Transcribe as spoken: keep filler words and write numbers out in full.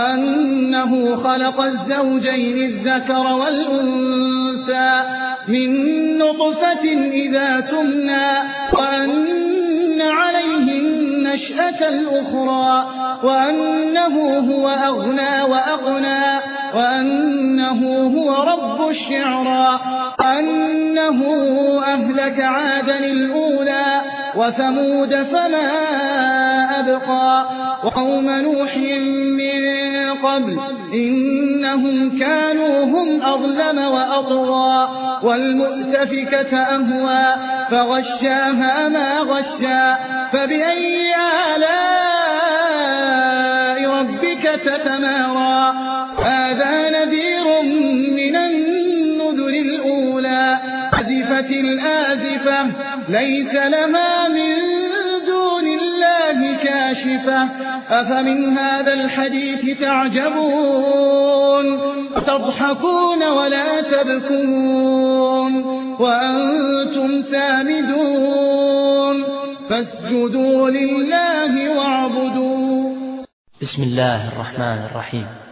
أنه خلق الزوجين الذكر والأنثى من نطفة إذا تمنى وأن عليه النشأة الأخرى وأنه هو أغنى وأغنى وأنه هو رب الشعرى وأنه أهلك عادا الأولى وثمود فما أبقى وقوم نوح من قبل إنهم كانوا هم أظلم وأطغى والمؤتفكة أهوى فغشاها ما غشا فبأي آلاء ربك تتمارى هذا نذير من النذر الأولى أزفت الآزفة ليس لها من دون الله كاشفة أفمن هذا الحديث تعجبون تضحكون ولا تبكون وأنتم سامدون فاسجدوا لله واعبدوا. بسم الله الرحمن الرحيم.